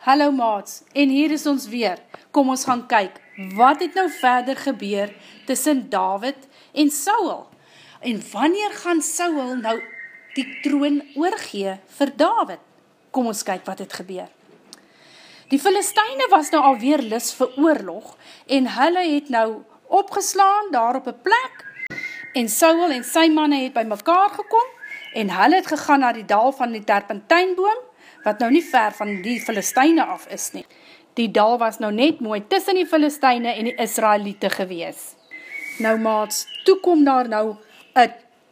Hallo maats, en hier is ons weer. Kom ons gaan kyk, wat het nou verder gebeur tussen Dawid en Saul? En wanneer gaan Saul nou die troon oorgee vir Dawid? Kom ons kyk wat het gebeur. Die Filistyne was nou alweer lus vir oorlog, en hulle het nou opgeslaan daar op 'n plek, en Saul en sy manne het by mekaar gekom, en hulle het gegaan na die dal van die terpentynboom, wat nou nie ver van die Filistyne af is nie. Die dal was nou net mooi tussen die Filistyne en die Israeliete gewees. Nou maats, toe kom daar nou 'n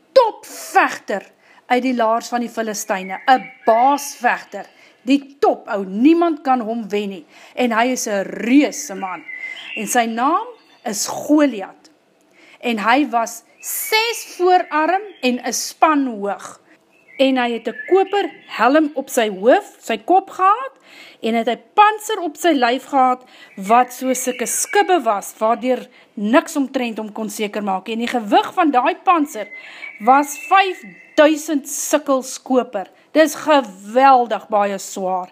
topvegter uit die laars van die Filistyne, 'n baasvegter, die top, niemand kan hom wen nie, en hy is 'n reuse man, en sy naam is Goliat, en hy was 6 voorarm en 'n span hoog, en hy het 'n koper helm op sy hoof, sy kop gehad, en het 'n pantser op sy lyf gehad, wat so sulke skibbe was, waardeur niks omtrent om kon seker maak, en die gewig van daai pantser was 5000 sikkels koper. Dis geweldig baie swaar.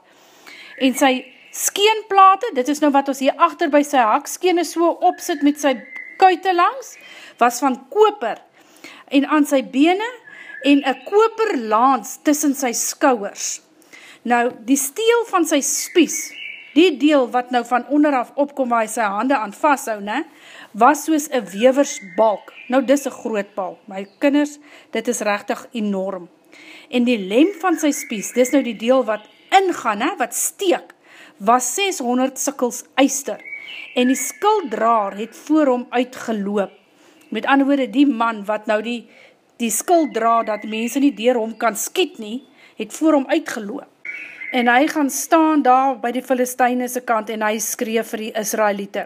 En sy skeenplate, dit is nou wat ons hier agter by sy hakskene so opsit met sy kuite langs, was van koper, en aan sy bene, en 'n koperlaans tussen sy skouers. Nou, die steel van sy spies, die deel wat nou van onderaf opkom waar hy sy hande aan vashou, ne, was soos 'n wewersbalk. Nou, dis 'n groot balk. My kinders, dit is regtig enorm. En die lem van sy spies, dis nou die deel wat ingaan, ne, wat steek, was 600 sikkels yster. En die skilddraer het voor hom uitgeloop. Met ander woorde, die man wat nou die skild dra, dat mense nie deur hom kan skiet nie, het voor hom uitgeloop. En hy gaan staan daar by die Filistyne se kant, en hy skree vir die Israeliete: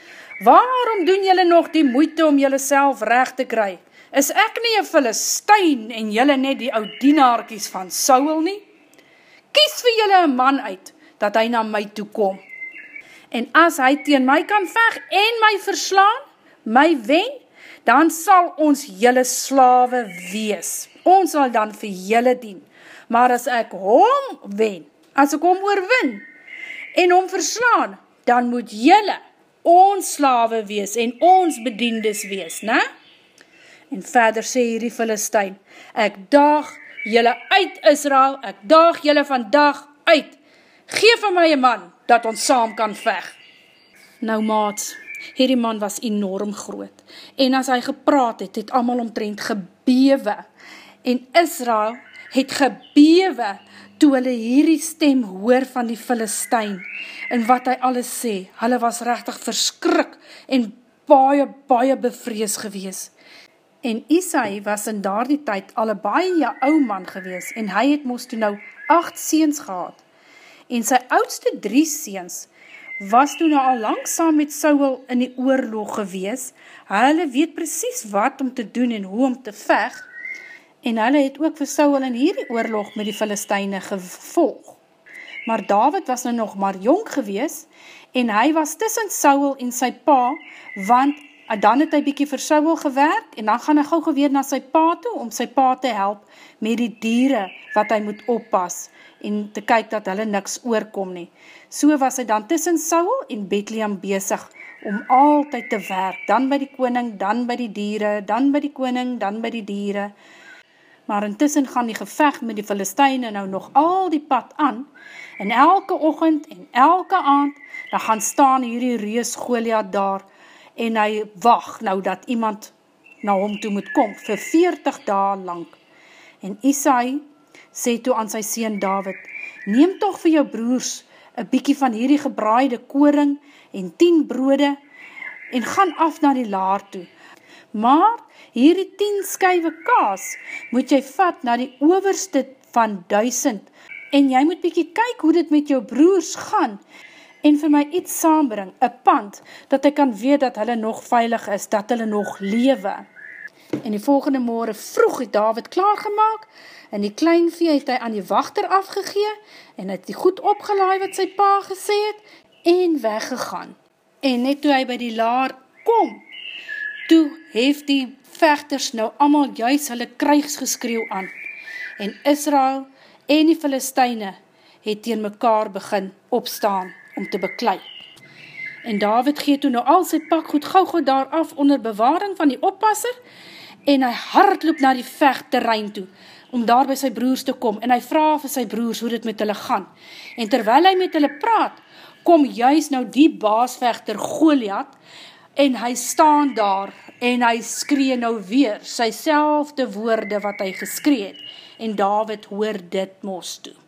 "Waarom doen julle nog die moeite om julle self reg te kry? Is ek nie 'n Filistyn, en julle net die ou dienaartjies van Saul nie? Kies vir julle 'n man uit, dat hy na my toe kom. En as hy teen my kan veg, en my verslaan, my wen, dan sal ons julle slawe wees. Ons sal dan vir julle dien. Maar as ek hom wen, as ek hom oorwin, en hom verslaan, dan moet julle ons slawe wees, en ons bediendes wees, ne?" En verder sê hierdie Filistyn: "Ek daag julle uit, Israel, ek daag julle vandag uit. Geef vir my 'n man, dat ons saam kan veg." Nou maats, hierdie man was enorm groot, en as hy gepraat het, het almal omtrent gebewe, en Israel het gebewe, toe hulle hierdie stem hoor van die Filistyn, en wat hy alles sê. Hulle was regtig verskrik, en baie, baie bevrees gewees. En Isai was in daardie tyd al 'n baie ou man gewees, en hy het mos toe nou 8 seuns gehad, en sy oudste 3 seuns, was toe nou al lank saam met Saul in die oorlog gewees. Hulle weet presies wat om te doen en hoe om te veg, en hulle het ook vir Saul in hierdie oorlog met die Filistyne gevolg. Maar Dawid was nou nog maar jong gewees, en hy was tussen Saul en sy pa, want dan het hy bietjie vir Saul gewerk, en dan gaan hy gou weer na sy pa toe, om sy pa te help met die diere wat hy moet oppas, en te kyk dat hulle niks oorkom nie. So was hy dan tussen Saul en Bethlehem besig, om altyd te werk, dan by die koning, dan by die diere, dan by die koning, dan by die diere. Maar intussen gaan die geveg met die Filistyne nou nog al die pad aan, en elke oggend en elke aand, dan gaan staan hierdie reus Goliat daar, en hy wag nou dat iemand na hom toe moet kom, vir 40 dae lank. En Isai sê toe aan sy seun Dawid: "Neem tog vir jou broers 'n bietjie van hierdie gebraaide koring en 10 brode, en gaan af na die laar toe. Maar hierdie 10 skywe kaas moet jy vat na die owerste van 1000, en jy moet bietjie kyk hoe dit met jou broers gaan, en vir my iets saambring, 'n pand, dat ek kan weet dat hulle nog veilig is, dat hulle nog lewe." En die volgende môre vroeg het Dawid klaargemaak, en die kleinvee het hy aan die wagter afgegee, en het die goed opgelaai wat sy pa gesê het, en weggegaan. En net toe hy by die laar kom, toe hef die vegters nou almal juis hulle krygsgeskreeu aan, en Israel en die Filistyne het teen mekaar begin opstaan om te beklei. En Dawid gee toe nou al sy pakgoed gou daar af onder bewaring van die oppasser, en hy hardloop na die vegterrein toe, om daar by sy broers te kom, en hy vra vir sy broers hoe dit met hulle gaan. En terwyl hy met hulle praat, kom juis nou die baasvegter Goliat, en hy staan daar, en hy skree nou weer, sy selfde woorde wat hy geskree het, en Dawid hoor dit mos toe.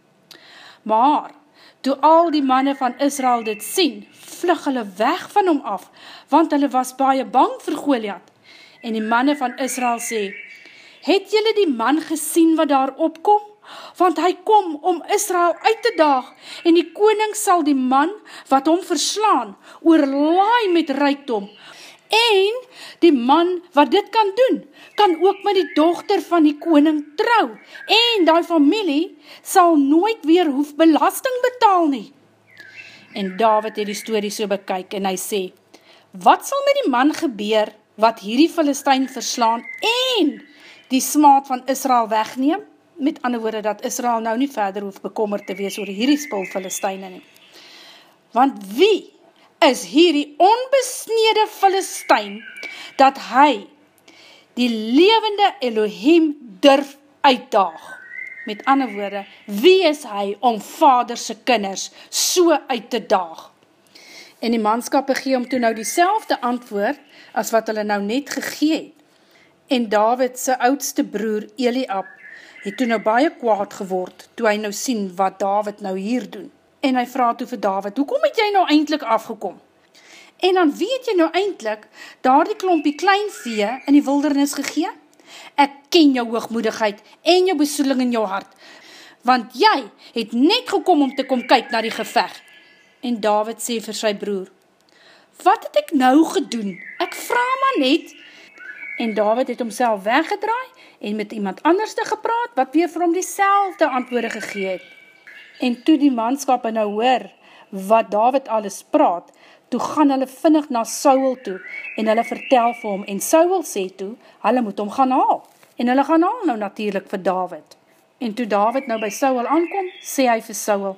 Maar, toe al die manne van Israel dit sien, vlug hulle weg van hom af, want hulle was baie bang vir Goliat. En die manne van Israel sê, het julle die man gesien wat daar opkom? Want hy kom om Israel uit te daag, en die koning sal die man wat hom verslaan, oorlaai met rykdom. En die man wat dit kan doen, kan ook met die dogter van die koning trou, en die familie sal nooit weer hoef belasting betaal nie. En Dawid het die storie so bekyk, en hy sê, wat sal met die man gebeur, wat hierdie Filistyn verslaan, en die smaad van Israel wegneem? Met ander woorde, dat Israel nou nie verder hoef bekommerd te wees oor hierdie spul Filistyne nie. Want wie is hierdie onbesnede Filistyn, dat hy die lewende Elohim durf uitdaag? Met ander woorde, wie is hy om vader se kinders so uit te daag? En die manskappe gee hom toe nou dieselfde antwoord, as wat hulle nou net gegee het. En Dawid se oudste broer Eliab, het toe nou baie kwaad geword, toe hy nou sien wat Dawid nou hier doen. En hy vra toe vir Dawid, hoekom het jy nou eintlik afgekom? En dan weet jy nou eintlik, daar die klompie klein vee in die wildernis gegee? Ek ken jou hoogmoedigheid en jou besoedeling in jou hart, want jy het net gekom om te kom kyk na die geveg. En Dawid sê vir sy broer, wat het ek nou gedoen? Ek vra maar net. En Dawid het homself weggedraai en met iemand anders te gepraat, wat weer vir hom dieselfde antwoorde gegee het. En toe die manskappe nou hoor, wat Dawid alles praat, toe gaan hulle vinnig na Saul toe, en hulle vertel vir hom, en Saul sê toe, hulle moet hom gaan haal, en hulle gaan haal nou natuurlijk vir Dawid. En toe Dawid nou by Saul aankom, sê hy vir Saul,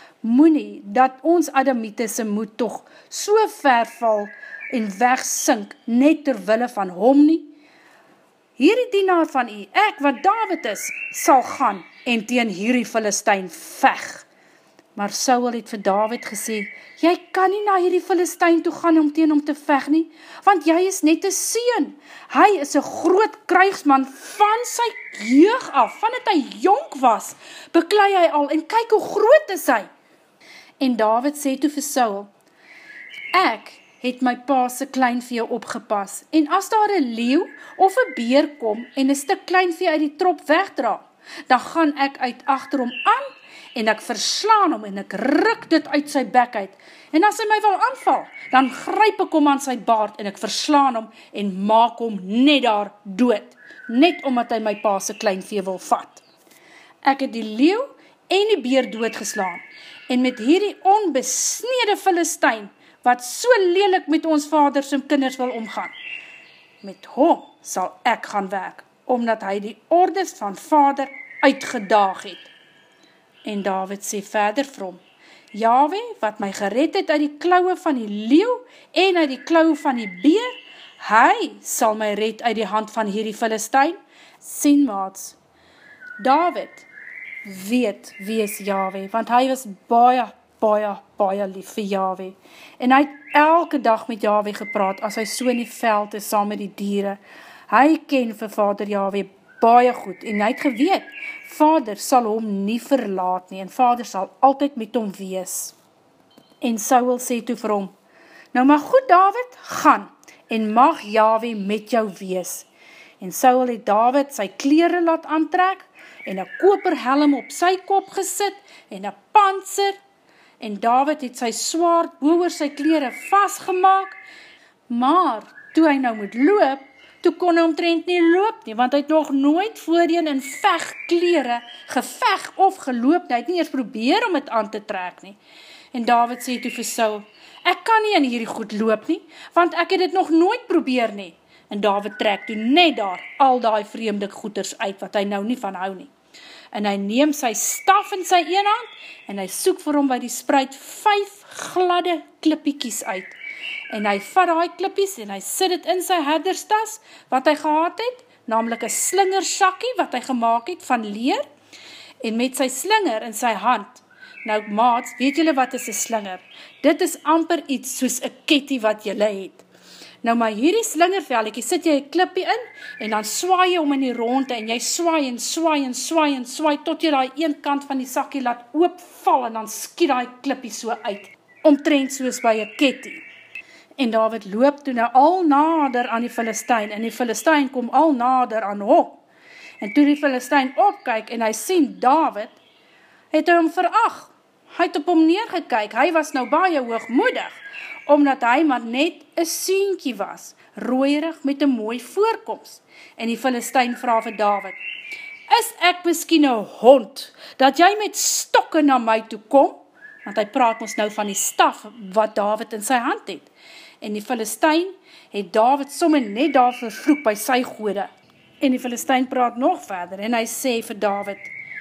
moenie dat ons Adamite se moed tog so ver val, en wegsink, net terwille van hom nie. Hierdie dienaar van u, ek wat Dawid is, sal gaan, en teen hierdie Filistyn veg. Maar Saul het vir Dawid gesê, jy kan nie na hierdie Filistyn toe gaan om teen hom te veg nie, want jy is net 'n seun. Hy is 'n groot krygsman van sy jeug af, vandat hy jonk was, beklei hy al, en kyk hoe groot is hy. En Dawid sê toe vir Saul, ek het my pa se kleinvee opgepas, en as daar 'n leeu of 'n beer kom, en 'n stuk kleinvee uit die trop wegdra, dan gaan ek uit agter hom aan, en ek verslaan hom, en ek ruk dit uit sy bek uit, en as hy my wil aanval, dan gryp ek hom aan sy baard, en ek verslaan hom, en maak hom net daar dood, net omdat hy my pa se kleinvee wil vat. Ek het die leeu en die beer doodgeslaan, en met hierdie onbesnede Filistyn, wat so lelik met ons vader se kinders wil omgaan, met hom sal ek gaan werk, omdat hy die ordes van vader uitgedaag het. En Dawid sê verder vir hom, Jahwe, wat my gered het uit die kloue van die leeu en uit die kloue van die beer, hy sal my red uit die hand van hierdie Filistyn. Sien maats, Dawid weet wie is Jahwe, want hy was baie lief vir Jahwe. En hy het elke dag met Jahwe gepraat, as hy so in die veld is, saam met die diere. Hy ken vir Vader Jahwe baie goed, en hy het geweet, Vader sal hom nie verlaat nie, en Vader sal altyd met hom wees. En Saul sê toe vir hom, nou maar goed Dawid, gaan, en mag Jahwe met jou wees. En Saul het Dawid sy klere laat aantrek, en 'n koperhelm op sy kop gesit, en 'n pantser, en Dawid het sy swaard boor sy klere vasgemaak, maar toe hy nou moet loop, toe kon hy omtrent nie loop nie, want hy het nog nooit voorheen in vegklere geveg of geloop nie, hy het nie eers probeer om het aan te trek nie. En Dawid sê toe vir Saul, ek kan nie in hierdie goed loop nie, want ek het dit nog nooit probeer nie. En Dawid trek toe net daar al daai vreemde goeders uit, wat hy nou nie van hou nie. en hy neem sy staf in sy een hand, en hy soek vir hom by die spruit 5 gladde klippiekies uit. En hy vat daai klippies en hy sit dit in sy herderstas, wat hy gehad het, naamlik 'n slingersakkie wat hy gemaak het van leer, en met sy slinger in sy hand. Nou maats, weet julle wat is 'n slinger? Dit is amper iets soos 'n ketty wat julle het. Nou maar hierdie slingervelletjie, sit jy 'n klippie in, en dan swaai jy om in die ronde, en jy swaai en swaai en swaai en swaai, tot jy daai een kant van die sakkie laat oopval, en dan skiet daai klippie so uit, omtrent soos by 'n ketty. En Dawid loop toe nou al nader aan die Filistyn, en die Filistyn kom al nader aan hom. En toe die Filistyn opkyk, en hy sien Dawid, het hy hom verag. Hy het op hom neergekyk, hy was nou baie hoogmoedig, omdat hy maar net 'n seentjie was, rooierig met 'n mooi voorkoms. En die Filistyn vra vir Dawid, is ek miskien 'n hond, dat jy met stokke na my toe kom? Want hy praat ons nou van die staf, wat Dawid in sy hand het. En die Filistyn het Dawid sommer net daar vervloek by sy gode. En die Filistyn praat nog verder, en hy sê vir Dawid,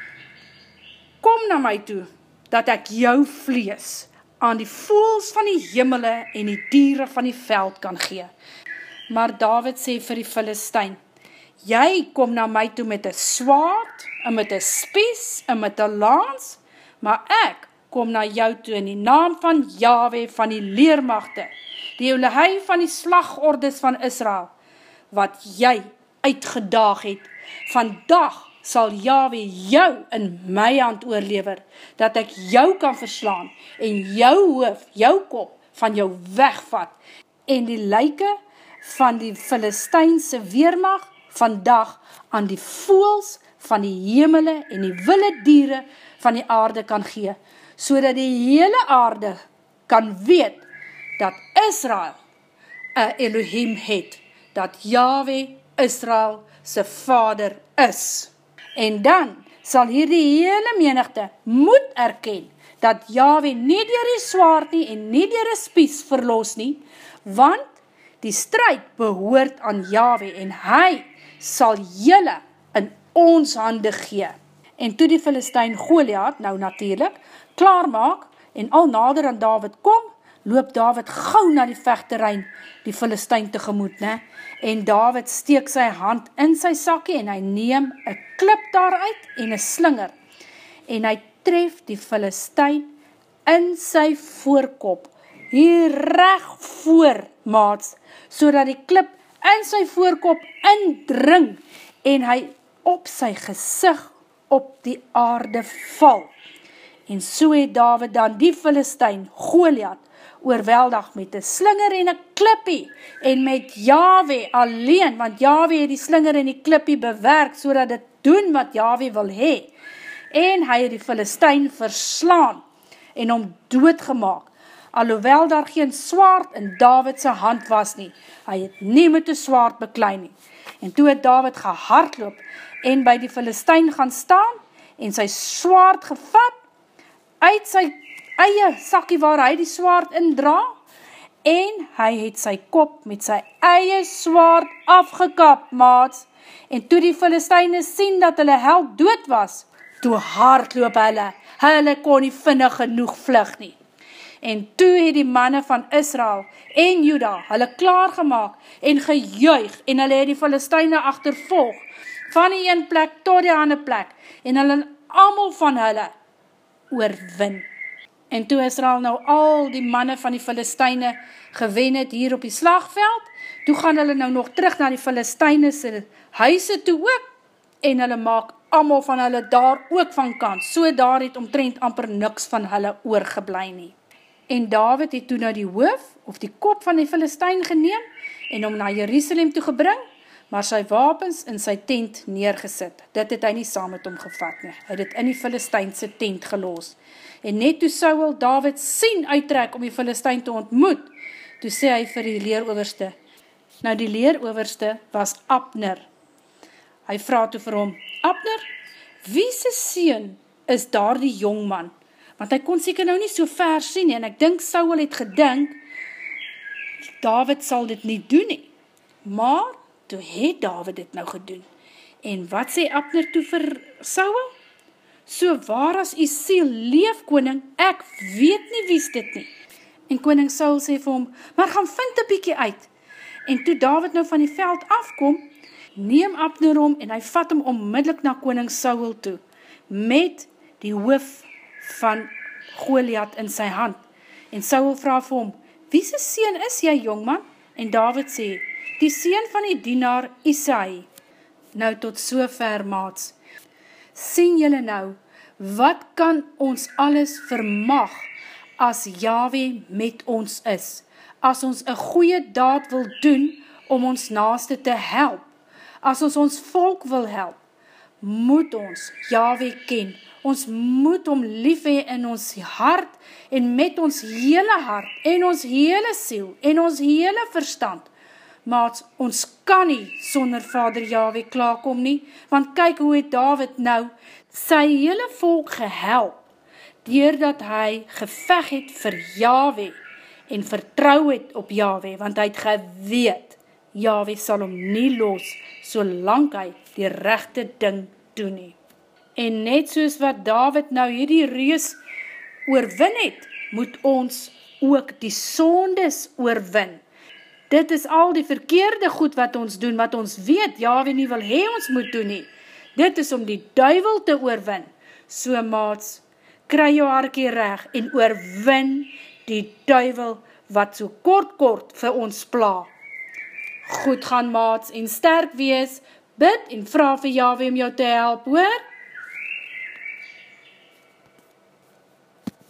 kom na my toe, dat ek jou vlees aan die voëls van die hemele en die diere van die veld kan gee. Maar Dawid sê vir die Filistyn, jy kom na my toe met 'n swaard, en met 'n spies, en met 'n lans, maar ek kom na jou toe in die naam van Jahwe van die leermagte, die Elohei van die slagordes van Israel, wat jy uitgedaag het. Vandag sal Jahwe jou in my hand oorlewer, dat ek jou kan verslaan, en jou hoof, jou kop, van jou wegvat, en die lyke van die Filistynse weermag, vandag aan die voëls van die hemele, en die wilde diere van die aarde kan gee, sodat die hele aarde kan weet, dat Israel 'n Elohim het, dat Jahwe Israel se vader is. En dan sal hierdie hele menigte moet erken, dat Jahwe nie deur die swaard nie, en nie deur 'n spies verlos nie, want die stryd behoort aan Jahwe, en hy sal julle in ons hande gee. En toe die Filistyn Goliat, nou natuurlik, klaarmaak, en al nader aan Dawid kom, loop Dawid gou na die vegterrein, die Filistyn tegemoet, ne? En Dawid steek sy hand in sy sakkie, en hy neem 'n klip daaruit, en 'n slinger, en hy tref die Filistyn in sy voorkop, hier reg voor, maats, sodat die klip in sy voorkop indring, en hy op sy gesig op die aarde val. En so het Dawid dan die Filistyn, Goliat, oorweldig met 'n slinger en 'n klippie, en met Jahwe alleen, want Jahwe het die slinger en die klippie bewerk, sodat dit doen wat Jahwe wil hê. En hy het die Filistyn verslaan, en hom doodgemaak, alhoewel daar geen swaard in Dawid se hand was nie. Hy het nie met 'n swaard beklei nie. En toe het Dawid gehardloop, en by die Filistyn gaan staan, en sy swaard gevat, uit sy eie sakkie waar hy die swaard indra, en hy het sy kop met sy eie swaard afgekap, maats. En toe die Filistyne sien dat hulle held dood was, toe hardloop hulle kon nie vinnig genoeg vlug nie. En toe het die manne van Israel en Juda hulle klaargemaak en gejuig, en hulle het die Filistyne agtervolg, van die een plek tot die ander plek, en hulle almal van hulle oorwin. En toe Israel nou al die manne van die Filistyne gewen het hier op die slagveld, toe gaan hulle nou nog terug na die Filistyne se huise toe ook, en hulle maak almal van hulle daar ook van kant, so daar het omtrent amper niks van hulle oorgeblei nie. En Dawid het toe nou die hoof, of die kop van die Filistyn geneem, en hom na Jerusalem toe gebring, maar sy wapens in sy tent neergesit. Dit het hy nie saam met hom gevat nie. Hy het dit in die Filistynse tent gelos. En net toe Saul Dawid sien uittrek om die Filistyn te ontmoet, toe sê hy vir die leerowerste. Nou die leerowerste was Abner. Hy vra toe vir hom, Abner, wie se seun is daar die jongman? Want hy kon seker nou nie so ver sien nie, en ek dink Saul het gedink, Dawid sal dit nie doen nie. Maar toe het Dawid dit nou gedoen. En wat sê Abner toe vir Saul? So waar as u siel leef, koning, ek weet nie wie's dit nie. En koning Saul sê vir hom, maar gaan vind 'n bietjie uit. En toe Dawid nou van die veld afkom, neem Abner hom en hy vat hom onmiddellik na koning Saul toe, met die hoof van Goliat in sy hand. En Saul vra vir hom, wie se seun is jy, jongman? En Dawid sê, die seun van die dienaar Isai. Nou tot sover, maats. Sien julle nou, wat kan ons alles vermag as Jahwe met ons is? As ons 'n goeie daad wil doen om ons naaste te help, as ons volk wil help, moet ons Jahwe ken. Ons moet hom lief hê in ons hart en met ons hele hart en ons hele siel en ons hele verstand. Maats, ons kan nie sonder Vader Jahwe klaarkom nie, want kyk hoe het Dawid nou sy hele volk gehelp, deurdat hy geveg het vir Jahwe en vertrou het op Jahwe, want hy het geweet, Jahwe sal hom nie los, solank hy die regte ding doen nie. En net soos wat Dawid nou hierdie reus oorwin het, moet ons ook die sondes oorwin. Dit is al die verkeerde goed wat ons doen, wat ons weet, Jahwe nie wil hê ons moet doen nie. Dit is om die duiwel te oorwin. So maats, kry jou hartjie reg en oorwin die duiwel wat so kort vir ons pla. Goed gaan maats en sterk wees, bid en vra vir Jahwe om jou te help, hoor?